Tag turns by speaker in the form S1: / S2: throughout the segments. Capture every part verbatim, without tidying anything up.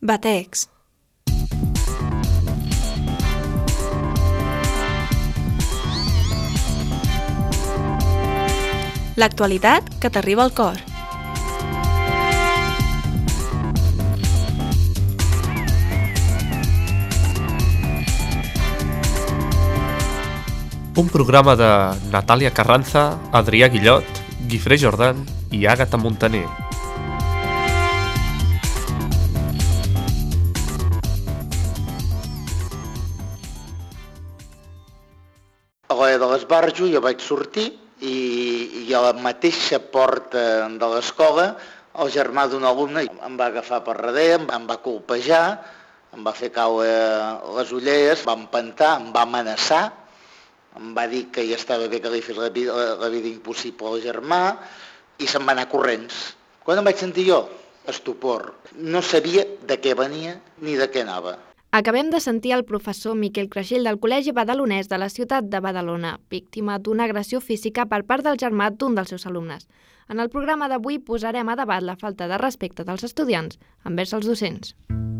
S1: Batecs. L'actualitat que t'arriba al cor.
S2: Un programa de Natàlia Carranza, Adrià Guillot, Guifré Jordan i Àgata Montaner.
S3: A l'hora de l'esbarjo jo vaig sortir i, i a la mateixa porta de l'escola el germà d'un alumne em va agafar per darrere, em va colpejar, em va fer caure les ulleres, va empantar, em va amenaçar, em va dir que ja estava bé que li fes la vida, la vida impossible al germà i se'n va anar corrents. Quan em vaig sentir jo? Estupor. No sabia de què venia ni de què anava.
S1: Acabem de sentir el professor Miquel Creixell del Col·legi Badalonès de la ciutat de Badalona, víctima d'una agressió física per part del germà d'un dels seus alumnes. En el programa d'avui posarem a debat la falta de respecte dels estudiants envers els docents.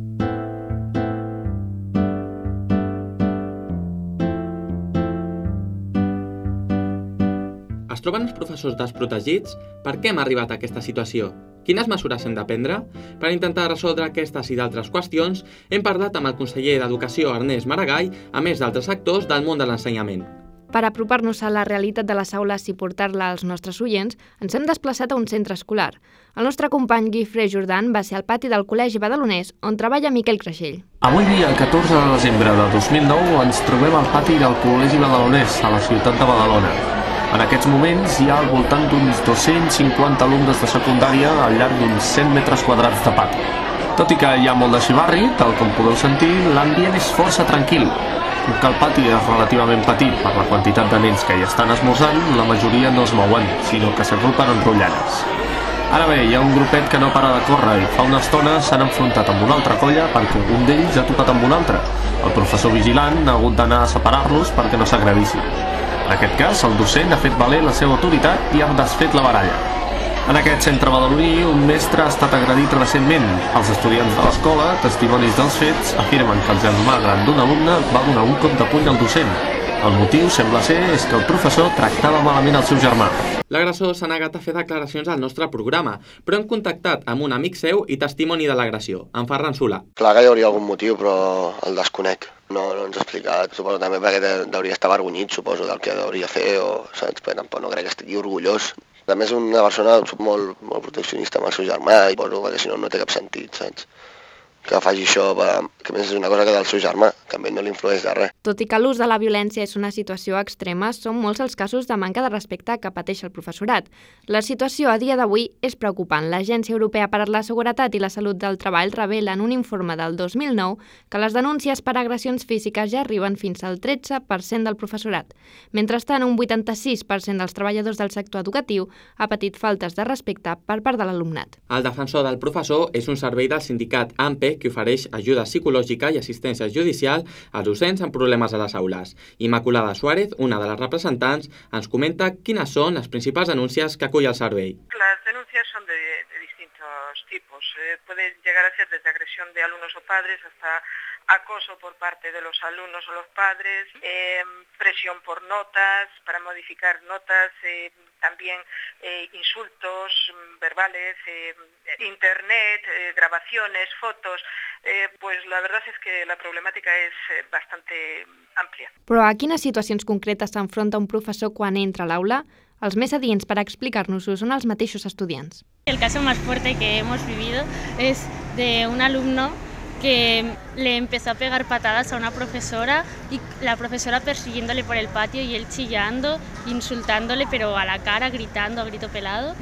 S4: Es troben els professors desprotegits? Per què hem arribat a aquesta situació? Quines mesures hem de prendre? Per intentar resoldre aquestes i d'altres qüestions, hem parlat amb el conseller d'Educació, Ernest Maragall, a més d'altres actors del món de l'ensenyament.
S1: Per apropar-nos a la realitat de les aules i portar-la als nostres oients, ens hem desplaçat a un centre escolar. El nostre company Guifré Jordan va ser al pati del Col·legi Badalonès, on treballa Miquel Creixell.
S5: Avui dia, catorze de desembre de dos mil nou, ens trobem al pati del Col·legi Badalonès, a la ciutat de Badalona. En aquests moments hi ha al voltant d'uns dos-cents cinquanta alumnes de secundària al llarg d'uns cent metres quadrats de pati. Tot i que hi ha molt de xivarri, tal com podeu sentir, l'ambient és força tranquil. Com que el pati és relativament petit per la quantitat de nens que hi estan esmorzant, la majoria no es mouen, sinó que s'agrupen en rotllanes. Ara bé, hi ha un grupet que no para de córrer i fa una estona s'han enfrontat amb una altra colla perquè un d'ells ha tocat amb un altre. El professor vigilant ha hagut d'anar a separar-los perquè no s'agrevissin. En aquest cas, el docent ha fet valer la seva autoritat i ha desfet la baralla. En aquest centre badaloní, un mestre ha estat agredit recentment. Els estudiants de l'escola, testimonis dels fets, afirmen que el germà gran d'un alumne va donar un cop de puny al docent. El motiu, sembla ser, és que el professor tractava malament el seu germà.
S4: L'agressor s'ha negat a fer declaracions al nostre programa, però hem contactat amb un amic seu i testimoni de l'agressió, en Ferran Solà.
S6: Clar que hi hauria algun motiu, però el desconec. No, no ens ha explicat, suposo també perquè hauria estar avergonyit, suposo, del que hauria fer, o, saps? Però tampoc no crec que estigui orgullós. A més, una persona molt, molt proteccionista amb el seu germà, i suposo que si no, no té cap sentit, saps? Que faci això, que més és una cosa que del seu germà, que a ell no li influeix de res.
S1: Tot i que l'ús de la violència és una situació extrema, són molts els casos de manca de respecte que pateix el professorat. La situació a dia d'avui és preocupant. L'Agència Europea per a la Seguretat i la Salut del Treball revela en un informe del dos mil nou que les denúncies per agressions físiques ja arriben fins al tretze per cent del professorat. Mentrestant, un vuitanta-sis per cent dels treballadors del sector educatiu ha patit faltes de respecte per part de l'alumnat.
S4: El defensor del professor és un servei del sindicat A M P E que ofereix ajuda psicològica i assistència judicial als docents amb problemes a les aules. Immaculada Suárez, una de les representants, ens comenta quines són les principals denúncies que acull el servei.
S7: Las denuncias son de, de distintos tipos. Eh, puede llegar a ser desde agresión de alumnos o padres hasta acoso por parte de los alumnos o los padres, eh, presión por notas, para modificar notas, eh, también eh, insultos verbales, eh, internet, eh, grabaciones, fotos. Eh, pues la verdad es que la problemática es eh, bastante amplia.
S1: Però a quines situacions concretes s'enfronta un professor quan entra a l'aula? Els més adients per explicar-nos-ho són els mateixos estudiants.
S8: El caso más fuerte que hemos vivido es de un alumno que le empezó a pegar patadas a una profesora y la profesora persiguiéndole por el patio y él chillando, insultándole, pero a la cara, gritando a grito pelado.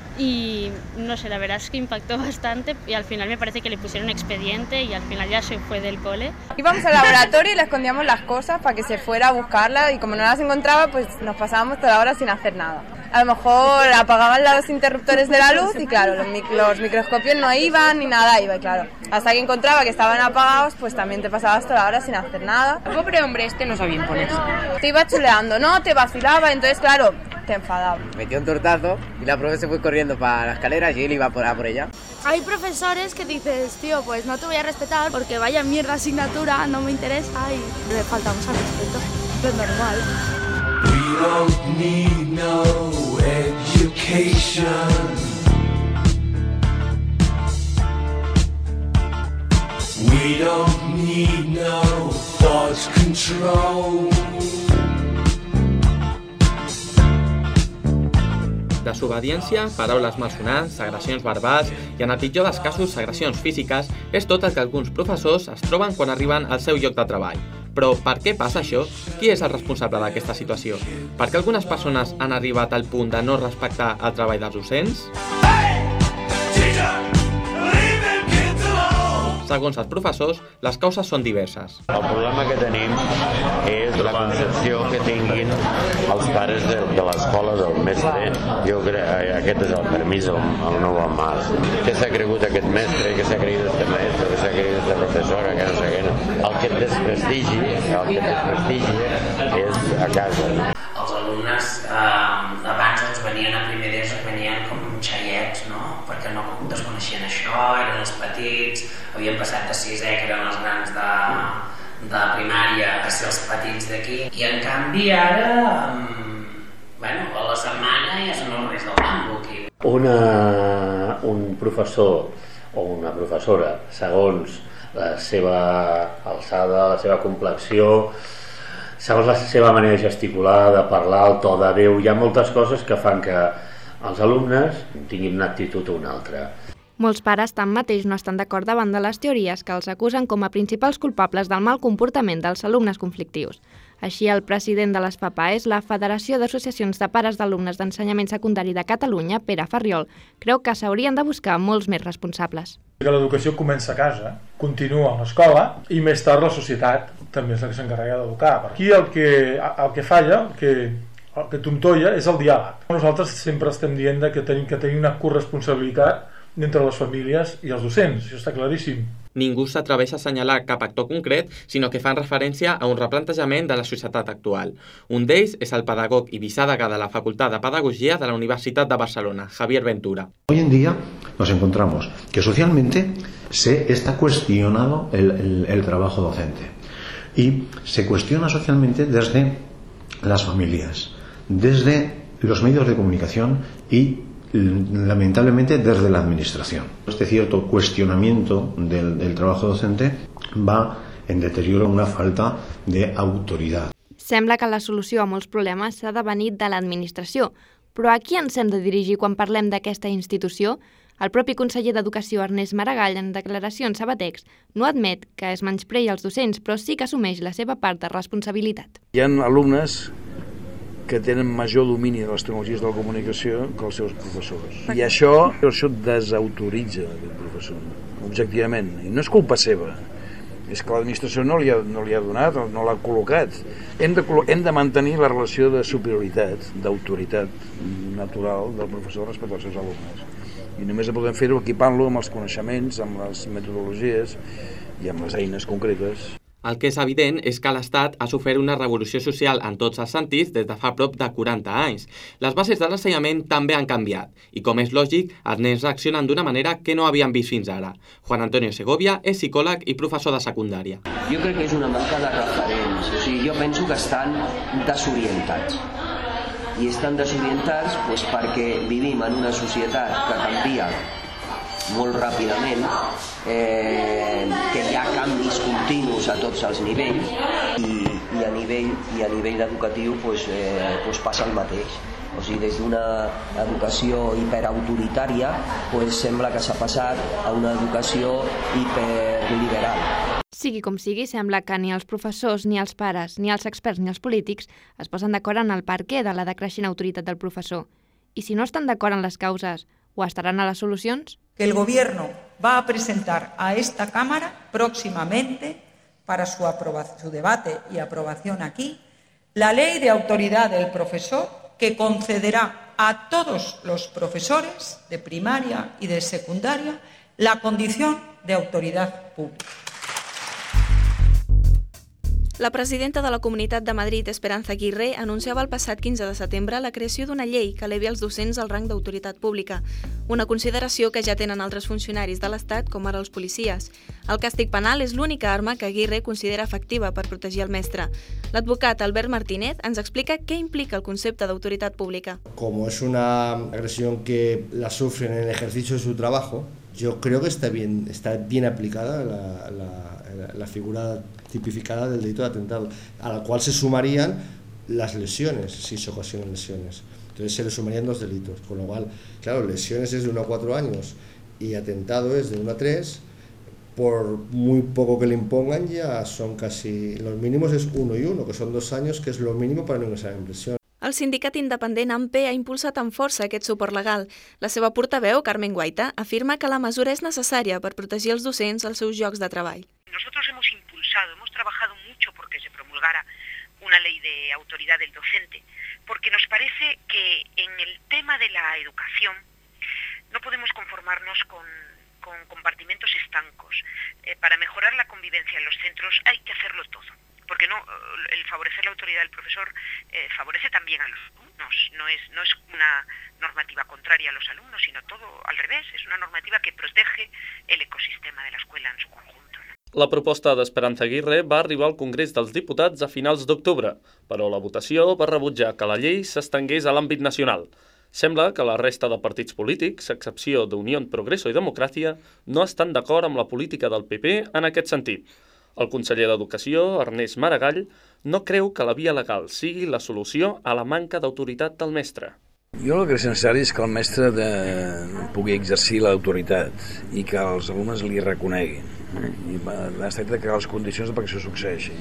S8: Y no sé, la verdad es que impactó bastante y al final me parece que le pusieron un expediente y al final ya se fue del cole.
S9: Íbamos al laboratorio y le escondíamos las cosas para que se fuera a buscarlas y como no las encontraba, pues nos pasábamos toda la hora sin hacer nada. A lo mejor apagaban los interruptores de la luz y claro, los, mic los microscopios no iban ni nada iba, y claro. Hasta que encontraba que estaban apagados, pues también te pasabas toda la hora sin hacer nada.
S10: El pobre hombre este no sabía imponerse.
S9: Te iba chuleando, ¿no? Te vacilaba, entonces claro, esté enfadado.
S10: Metió un tortazo y la profe se fue corriendo para la escalera y él iba por, a por ella.
S11: Hay profesores que dices, tío, pues no te voy a respetar porque vaya mierda asignatura, no me interesa y le faltamos al respeto. Es normal.
S12: We don't need no education. We don't need no thought control.
S4: Desobediència, paraules malsonants, agressions verbals i, en el pitjor dels casos, agressions físiques, és tot el que alguns professors es troben quan arriben al seu lloc de treball. Però per què passa això? Qui és el responsable d'aquesta situació? Per què algunes persones han arribat al punt de no respectar el treball dels docents? Segons els professors, les causes són diverses.
S13: El problema que tenim és la concepció que tinguin els pares de, de l'escola del mestre. Jo crec que aquest és el permís, el, el no va mal. Què s'ha cregut aquest mestre, què s'ha cregut aquest mestre, què s'ha cregut aquesta professora, que no sé què. No. El que et desprestigi, el que et desprestigi és a casa.
S14: Els alumnes eh, abans ens venien a primer d'ESO, venien com xaiets, no? Perquè no desconeixien això, eren els petits, havien passat de sisè, que eren els grans de, de primària, a ser els petits d'aquí. I en canvi ara, bueno, a la setmana ja són els reis del mambo aquí.
S15: Una, un professor o una professora, segons la seva alçada, la seva complexió, segons la seva manera de gesticular, de parlar, el to de veu, hi ha moltes coses que fan que els alumnes tinguin una actitud o una altra.
S1: Molts pares tanmateix no estan d'acord davant de les teories que els acusen com a principals culpables del mal comportament dels alumnes conflictius. Així, el president de l'ESPAPA és la Federació d'Associacions de Pares d'Alumnes d'Ensenyament Secundari de Catalunya, Pere Farriol, creu que s'haurien de buscar molts més responsables.
S16: Que l'educació comença a casa, continua a l'escola i més tard la societat també és la que s'encarrega d'educar. Aquí el que, el que falla, el que, el que tontolla, és el diàleg. Nosaltres sempre estem dient que tenim que tenir una corresponsabilitat entre les famílies i els docents, això està claríssim.
S4: Ningú s'atreveix a assenyalar cap actor concret, sinó que fan referència a un replantejament de la societat actual. Un d'ells és el pedagog i vicedegà de la Facultad de Pedagogia de la Universitat de Barcelona, Javier Ventura.
S17: Hoy en día nos encontramos que socialmente se está cuestionado el, el, el trabajo docente y se cuestiona socialmente desde las familias, desde los medios de comunicación y lamentablemente desde la administración. Este cierto cuestionamiento del, del trabajo docente va en deterioro, una falta de autoridad.
S1: Sembla que la solució a molts problemes s'ha de venir de l'administració, però a qui ens hem de dirigir quan parlem d'aquesta institució? El propi conseller d'Educació, Ernest Maragall, en declaracions a Batex, no admet que es menysprei els docents, però sí que assumeix la seva part de responsabilitat.
S18: Hi ha alumnes que tenen major domini de les tecnologies de la comunicació que els seus professors. I això, això desautoritza aquest professor, objectivament. I no és culpa seva, és que l'administració no li ha, no li ha donat, no l'ha col·locat. Hem de, hem de mantenir la relació de superioritat, d'autoritat natural del professor respecte als seus alumnes. I només podem fer-ho equipant-lo amb els coneixements, amb les metodologies i amb les eines concretes.
S4: El que és evident és que l'Estat ha sofert una revolució social en tots els sentits des de fa prop de quaranta anys. Les bases de l'ensenyament també han canviat i, com és lògic, els nens reaccionen d'una manera que no havien vist fins ara. Juan Antonio Segovia és psicòleg i professor de secundària.
S19: Jo crec que és una manca de referents. O sigui, jo penso que estan desorientats. I estan desorientats doncs, perquè vivim en una societat que canvia molt ràpidament, eh, que hi ha canvis continus a tots els nivells i, i a nivell, i a nivell educatiu pues, eh, pues passa el mateix. O sigui, des d'una educació hiperautoritària pues, sembla que s'ha passat a una educació hiperliberal.
S1: Sigui com sigui, sembla que ni els professors, ni els pares, ni els experts, ni els polítics es posen d'acord en el perquè de la decreixent autoritat del professor. I si no estan d'acord en les causes, ¿o estarán a las soluciones?
S20: Que el Gobierno va a presentar a esta Cámara próximamente, para su, su debate y aprobación aquí, la Ley de Autoridad del Profesor, que concederá a todos los profesores de primaria y de secundaria la condición de autoridad pública.
S21: La presidenta de la Comunitat de Madrid, Esperanza Aguirre, anunciava el passat quinze de setembre la creació d'una llei que elevi els docents al rang d'autoritat pública, una consideració que ja tenen altres funcionaris de l'Estat, com ara els policies. El càstig penal és l'única arma que Aguirre considera efectiva per protegir el mestre. L'advocat Albert Martínez ens explica què implica el concepte d'autoritat pública.
S22: Como es una agresión que la sufren en el ejercicio de su trabajo, yo creo que está bien, está bien aplicada la, la, la figura tipificada del delito de atentado, a la cual se sumarían las lesiones, si se ocasionan lesiones. Entonces se le sumarían dos delitos, con lo cual, claro, lesiones es de uno a cuatro años y atentado es de uno a tres, por muy poco que le impongan ya son casi, los mínimos es uno y uno, que son dos años, que es lo mínimo para no ingresar en prisión.
S21: El sindicat independent AMPE ha impulsat amb força aquest suport legal. La seva portaveu, Carmen Guaita, afirma que la mesura és necessària per protegir els docents als seus llocs de treball.
S23: Nosotros hemos impulsado, hemos trabajado mucho porque se promulgara una ley de autoridad del docente, porque nos parece que en el tema de la educación no podemos conformarnos con, con compartimentos estancos. Eh, para mejorar la convivencia en los centros hay que hacerlo todo, porque no, el favorecer la autoridad del profesor eh, favorece también a los alumnos, no es, no es una normativa contraria a los alumnos, sino todo al revés, es una normativa que protege el ecosistema de la escuela en su conjunto.
S2: La proposta d'Esperanza Aguirre va arribar al Congrés dels Diputats a finals d'octubre, però la votació va rebutjar que la llei s'estengués a l'àmbit nacional. Sembla que la resta de partits polítics, a excepció d'Unió Progreso i Democràcia, no estan d'acord amb la política del P P en aquest sentit. El conseller d'Educació, Ernest Maragall, no creu que la via legal sigui la solució a la manca d'autoritat del mestre.
S18: Jo el que és necessari és que el mestre de... pugui exercir l'autoritat i que els alumnes li reconeguin. I es tracta de crear les condicions perquè això succeeixi.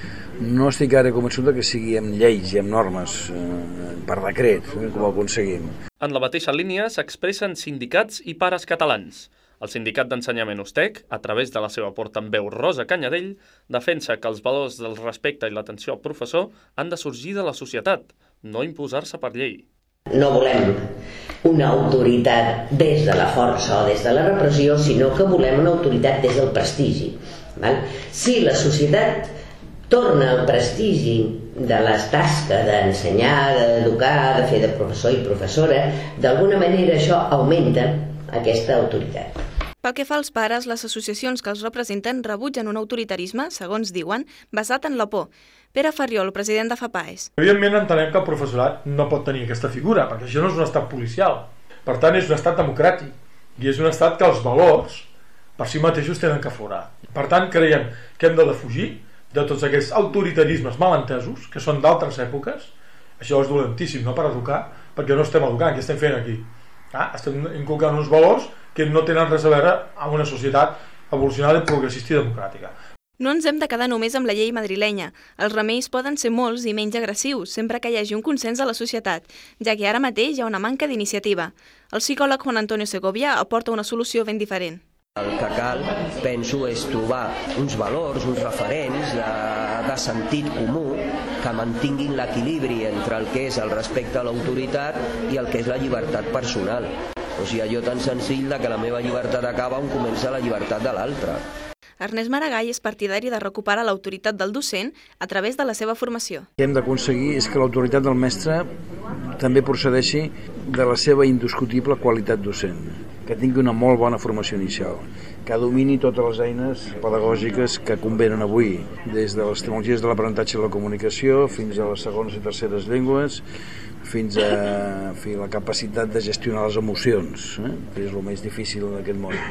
S18: No estic ara convençut que sigui amb lleis i amb normes eh, per decret, eh, com ho aconseguim.
S2: En la mateixa línia s'expressen sindicats i pares catalans. El sindicat d'ensenyament Ustec, a través de la seva portaveu Rosa Canyadell, defensa que els valors del respecte i l'atenció al professor han de sorgir de la societat, no imposar-se per llei.
S24: No volem una autoritat des de la força o des de la repressió, sinó que volem una autoritat des del prestigi. Val? Si la societat torna el prestigi de les tasques d'ensenyar, d'educar, de fer de professor i professora, d'alguna manera això augmenta aquesta autoritat.
S21: Pel que fa als pares, les associacions que els representen rebutgen un autoritarisme, segons diuen, basat en la por. Pere Farriol, president de FAPAES.
S16: Evidentment entenem que el professorat no pot tenir aquesta figura, perquè això no és un estat policial. Per tant, és un estat democràtic, i és un estat que els valors per si mateixos tenen que aflorar. Per tant, creiem que hem de defugir de tots aquests autoritarismes malentesos, que són d'altres èpoques. Això és dolentíssim, no per educar, perquè no estem educant, què estem fent aquí? Ah, estem inculcant uns valors que no tenen res a veure amb una societat evolucionada, progressista i democràtica.
S21: No ens hem de quedar només amb la llei madrilenya. Els remeis poden ser molts i menys agressius, sempre que hi hagi un consens a la societat, ja que ara mateix hi ha una manca d'iniciativa. El psicòleg Juan Antonio Segovia aporta una solució ben diferent.
S19: El que cal, penso, és trobar uns valors, uns referents de, de sentit comú que mantinguin l'equilibri entre el que és el respecte a l'autoritat i el que és la llibertat personal. O sigui, allò tan senzill de que la meva llibertat acaba on comença la llibertat de l'altre.
S21: Ernest Maragall és partidari de recuperar l'autoritat del docent a través de la seva formació.
S18: El que hem d'aconseguir és que l'autoritat del mestre també procedeixi de la seva indiscutible qualitat docent, que tingui una molt bona formació inicial, que domini totes les eines pedagògiques que convenen avui, des de les tecnologies de l'aprenentatge i la comunicació fins a les segones i terceres llengües, fins a, fins a la capacitat de gestionar les emocions, eh? que és el més difícil d'aquest món.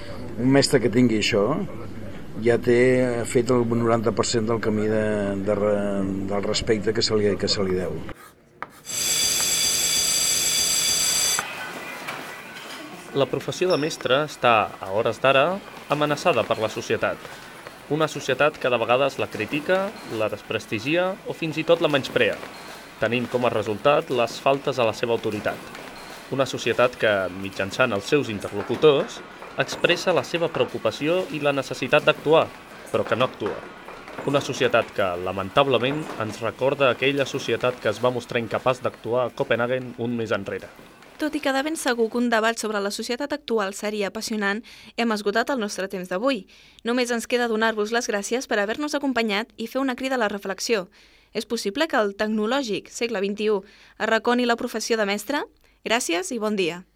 S18: Un mestre que tingui això ja té fet el noranta per cent del camí de, de, del respecte que se li, que se li deu.
S2: La professió de mestre està, a hores d'ara, amenaçada per la societat. Una societat que de vegades la critica, la desprestigia o fins i tot la menysprea, tenint com a resultat les faltes a la seva autoritat. Una societat que, mitjançant els seus interlocutors, expressa la seva preocupació i la necessitat d'actuar, però que no actua. Una societat que, lamentablement, ens recorda aquella societat que es va mostrar incapaç d'actuar a Copenhagen un mes enrere.
S21: Tot i que de ben segur que un debat sobre la societat actual seria apassionant, hem esgotat el nostre temps d'avui. Només ens queda donar-vos les gràcies per haver-nos acompanyat i fer una crida a la reflexió. És possible que el tecnològic segle vint-i-u arraconi la professió de mestre? Gràcies i bon dia.